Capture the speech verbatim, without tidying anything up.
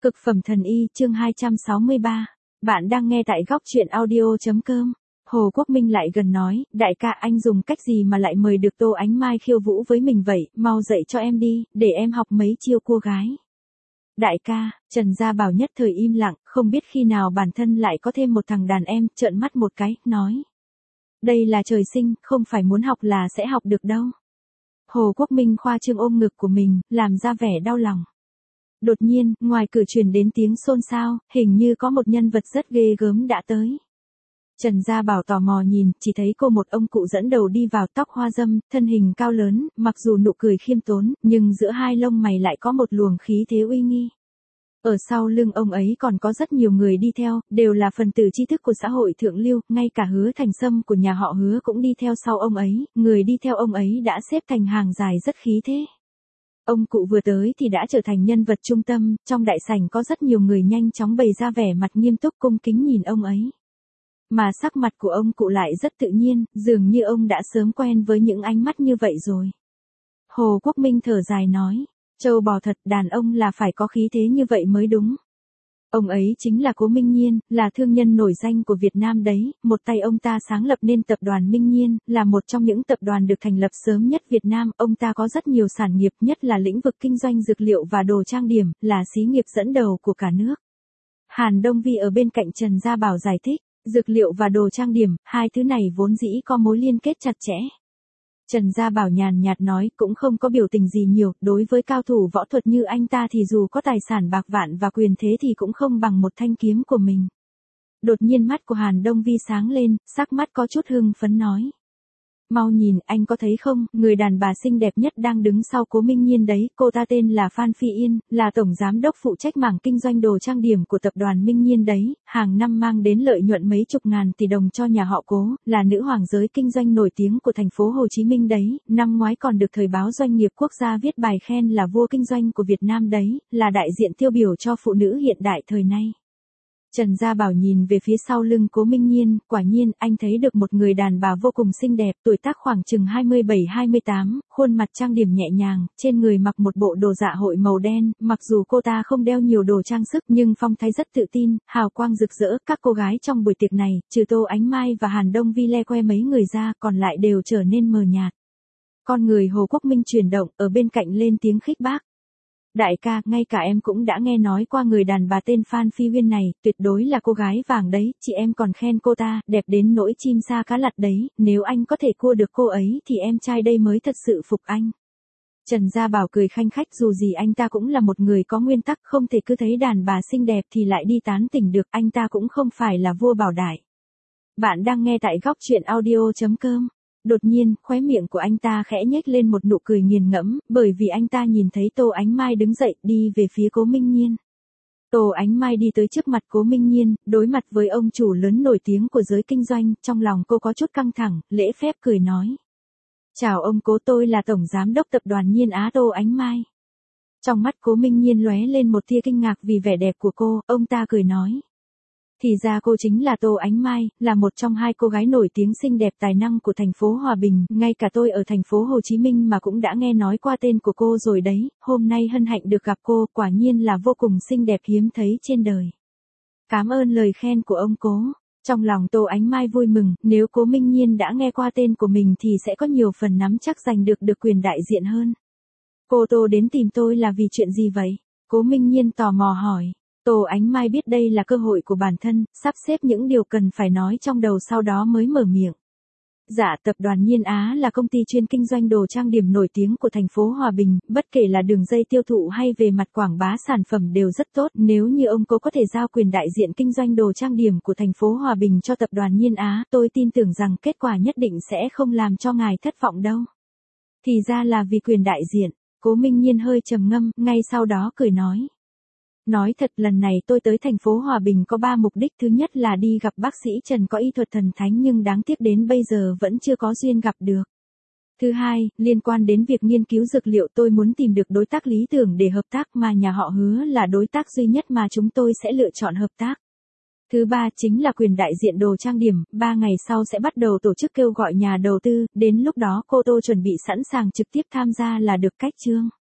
Cực phẩm thần y, chương hai trăm sáu mươi ba. Bạn đang nghe tại góc truyện audio.com. Hồ Quốc Minh lại gần nói, đại ca anh dùng cách gì mà lại mời được Tô Ánh Mai khiêu vũ với mình vậy, mau dạy cho em đi, để em học mấy chiêu cua gái. Đại ca, Trần Gia Bảo nhất thời im lặng, không biết khi nào bản thân lại có thêm một thằng đàn em, trợn mắt một cái, nói. Đây là trời sinh, không phải muốn học là sẽ học được đâu. Hồ Quốc Minh khoa trương ôm ngực của mình, làm ra vẻ đau lòng. Đột nhiên, ngoài cửa truyền đến tiếng xôn xao, hình như có một nhân vật rất ghê gớm đã tới. Trần Gia Bảo tò mò nhìn, chỉ thấy cô một ông cụ dẫn đầu đi vào, tóc hoa dâm, thân hình cao lớn, mặc dù nụ cười khiêm tốn, nhưng giữa hai lông mày lại có một luồng khí thế uy nghi. Ở sau lưng ông ấy còn có rất nhiều người đi theo, đều là phần tử tri thức của xã hội thượng lưu, ngay cả Hứa Thành Sâm của nhà họ Hứa cũng đi theo sau ông ấy, người đi theo ông ấy đã xếp thành hàng dài rất khí thế. Ông cụ vừa tới thì đã trở thành nhân vật trung tâm, trong đại sảnh có rất nhiều người nhanh chóng bày ra vẻ mặt nghiêm túc cung kính nhìn ông ấy. Mà sắc mặt của ông cụ lại rất tự nhiên, dường như ông đã sớm quen với những ánh mắt như vậy rồi. Hồ Quốc Minh thở dài nói, trâu bò thật, đàn ông là phải có khí thế như vậy mới đúng. Ông ấy chính là Cố Minh Nhiên, là thương nhân nổi danh của Việt Nam đấy, một tay ông ta sáng lập nên tập đoàn Minh Nhiên, là một trong những tập đoàn được thành lập sớm nhất Việt Nam, ông ta có rất nhiều sản nghiệp, nhất là lĩnh vực kinh doanh dược liệu và đồ trang điểm, là xí nghiệp dẫn đầu của cả nước. Hàn Đông Vi ở bên cạnh Trần Gia Bảo giải thích, dược liệu và đồ trang điểm, hai thứ này vốn dĩ có mối liên kết chặt chẽ. Trần Gia Bảo nhàn nhạt nói, cũng không có biểu tình gì nhiều, đối với cao thủ võ thuật như anh ta thì dù có tài sản bạc vạn và quyền thế thì cũng không bằng một thanh kiếm của mình. Đột nhiên mắt của Hàn Đông Vi sáng lên, sắc mắt có chút hưng phấn nói. Mau nhìn, anh có thấy không, người đàn bà xinh đẹp nhất đang đứng sau Cố Minh Nhiên đấy, cô ta tên là Phan Phi Yên, là tổng giám đốc phụ trách mảng kinh doanh đồ trang điểm của tập đoàn Minh Nhiên đấy, hàng năm mang đến lợi nhuận mấy chục ngàn tỷ đồng cho nhà họ Cố, là nữ hoàng giới kinh doanh nổi tiếng của thành phố Hồ Chí Minh đấy, năm ngoái còn được thời báo Doanh nghiệp Quốc gia viết bài khen là vua kinh doanh của Việt Nam đấy, là đại diện tiêu biểu cho phụ nữ hiện đại thời nay. Trần Gia Bảo nhìn về phía sau lưng Cố Minh Nhiên, quả nhiên, anh thấy được một người đàn bà vô cùng xinh đẹp, tuổi tác khoảng chừng hai mươi bảy hai mươi tám, khuôn mặt trang điểm nhẹ nhàng, trên người mặc một bộ đồ dạ hội màu đen, mặc dù cô ta không đeo nhiều đồ trang sức nhưng phong thái rất tự tin, hào quang rực rỡ, các cô gái trong buổi tiệc này, trừ Tô Ánh Mai và Hàn Đông Vi le que mấy người ra, còn lại đều trở nên mờ nhạt. Con người Hồ Quốc Minh chuyển động, ở bên cạnh lên tiếng khích bác. Đại ca, ngay cả em cũng đã nghe nói qua người đàn bà tên Phan Phi Uyên này, tuyệt đối là cô gái vàng đấy, chị em còn khen cô ta, đẹp đến nỗi chim sa cá lặt đấy, nếu anh có thể cua được cô ấy thì em trai đây mới thật sự phục anh. Trần Gia Bảo cười khanh khách, dù gì anh ta cũng là một người có nguyên tắc, không thể cứ thấy đàn bà xinh đẹp thì lại đi tán tỉnh được, anh ta cũng không phải là vua bảo đại. Bạn đang nghe tại góc truyện audio.com. Đột nhiên, khóe miệng của anh ta khẽ nhếch lên một nụ cười nghiền ngẫm, bởi vì anh ta nhìn thấy Tô Ánh Mai đứng dậy, đi về phía Cố Minh Nhiên. Tô Ánh Mai đi tới trước mặt Cố Minh Nhiên, đối mặt với ông chủ lớn nổi tiếng của giới kinh doanh, trong lòng cô có chút căng thẳng, lễ phép cười nói. Chào ông Cố, tôi là Tổng Giám đốc Tập đoàn Nhiên Á Tô Ánh Mai. Trong mắt Cố Minh Nhiên lóe lên một tia kinh ngạc vì vẻ đẹp của cô, ông ta cười nói. Thì ra cô chính là Tô Ánh Mai, là một trong hai cô gái nổi tiếng xinh đẹp tài năng của thành phố Hòa Bình, ngay cả tôi ở thành phố Hồ Chí Minh mà cũng đã nghe nói qua tên của cô rồi đấy, hôm nay hân hạnh được gặp cô, quả nhiên là vô cùng xinh đẹp hiếm thấy trên đời. Cảm ơn lời khen của ông Cố. Trong lòng Tô Ánh Mai vui mừng, nếu Cố Minh Nhiên đã nghe qua tên của mình thì sẽ có nhiều phần nắm chắc giành được được quyền đại diện hơn. Cô Tô đến tìm tôi là vì chuyện gì vậy? Cố Minh Nhiên tò mò hỏi. Tô Ánh Mai biết đây là cơ hội của bản thân, sắp xếp những điều cần phải nói trong đầu sau đó mới mở miệng. Dạ, tập đoàn Nhiên Á là công ty chuyên kinh doanh đồ trang điểm nổi tiếng của thành phố Hòa Bình, bất kể là đường dây tiêu thụ hay về mặt quảng bá sản phẩm đều rất tốt, nếu như ông Cố có thể giao quyền đại diện kinh doanh đồ trang điểm của thành phố Hòa Bình cho tập đoàn Nhiên Á, tôi tin tưởng rằng kết quả nhất định sẽ không làm cho ngài thất vọng đâu. Thì ra là vì quyền đại diện, Cố Minh Nhiên hơi trầm ngâm, ngay sau đó cười nói. Nói thật, lần này tôi tới thành phố Hòa Bình có ba mục đích, thứ nhất là đi gặp bác sĩ Trần có y thuật thần thánh nhưng đáng tiếc đến bây giờ vẫn chưa có duyên gặp được. Thứ hai, liên quan đến việc nghiên cứu dược liệu, tôi muốn tìm được đối tác lý tưởng để hợp tác mà nhà họ Hứa là đối tác duy nhất mà chúng tôi sẽ lựa chọn hợp tác. Thứ ba chính là quyền đại diện đồ trang điểm, ba ngày sau sẽ bắt đầu tổ chức kêu gọi nhà đầu tư, đến lúc đó cô Tô chuẩn bị sẵn sàng trực tiếp tham gia là được, cách chương.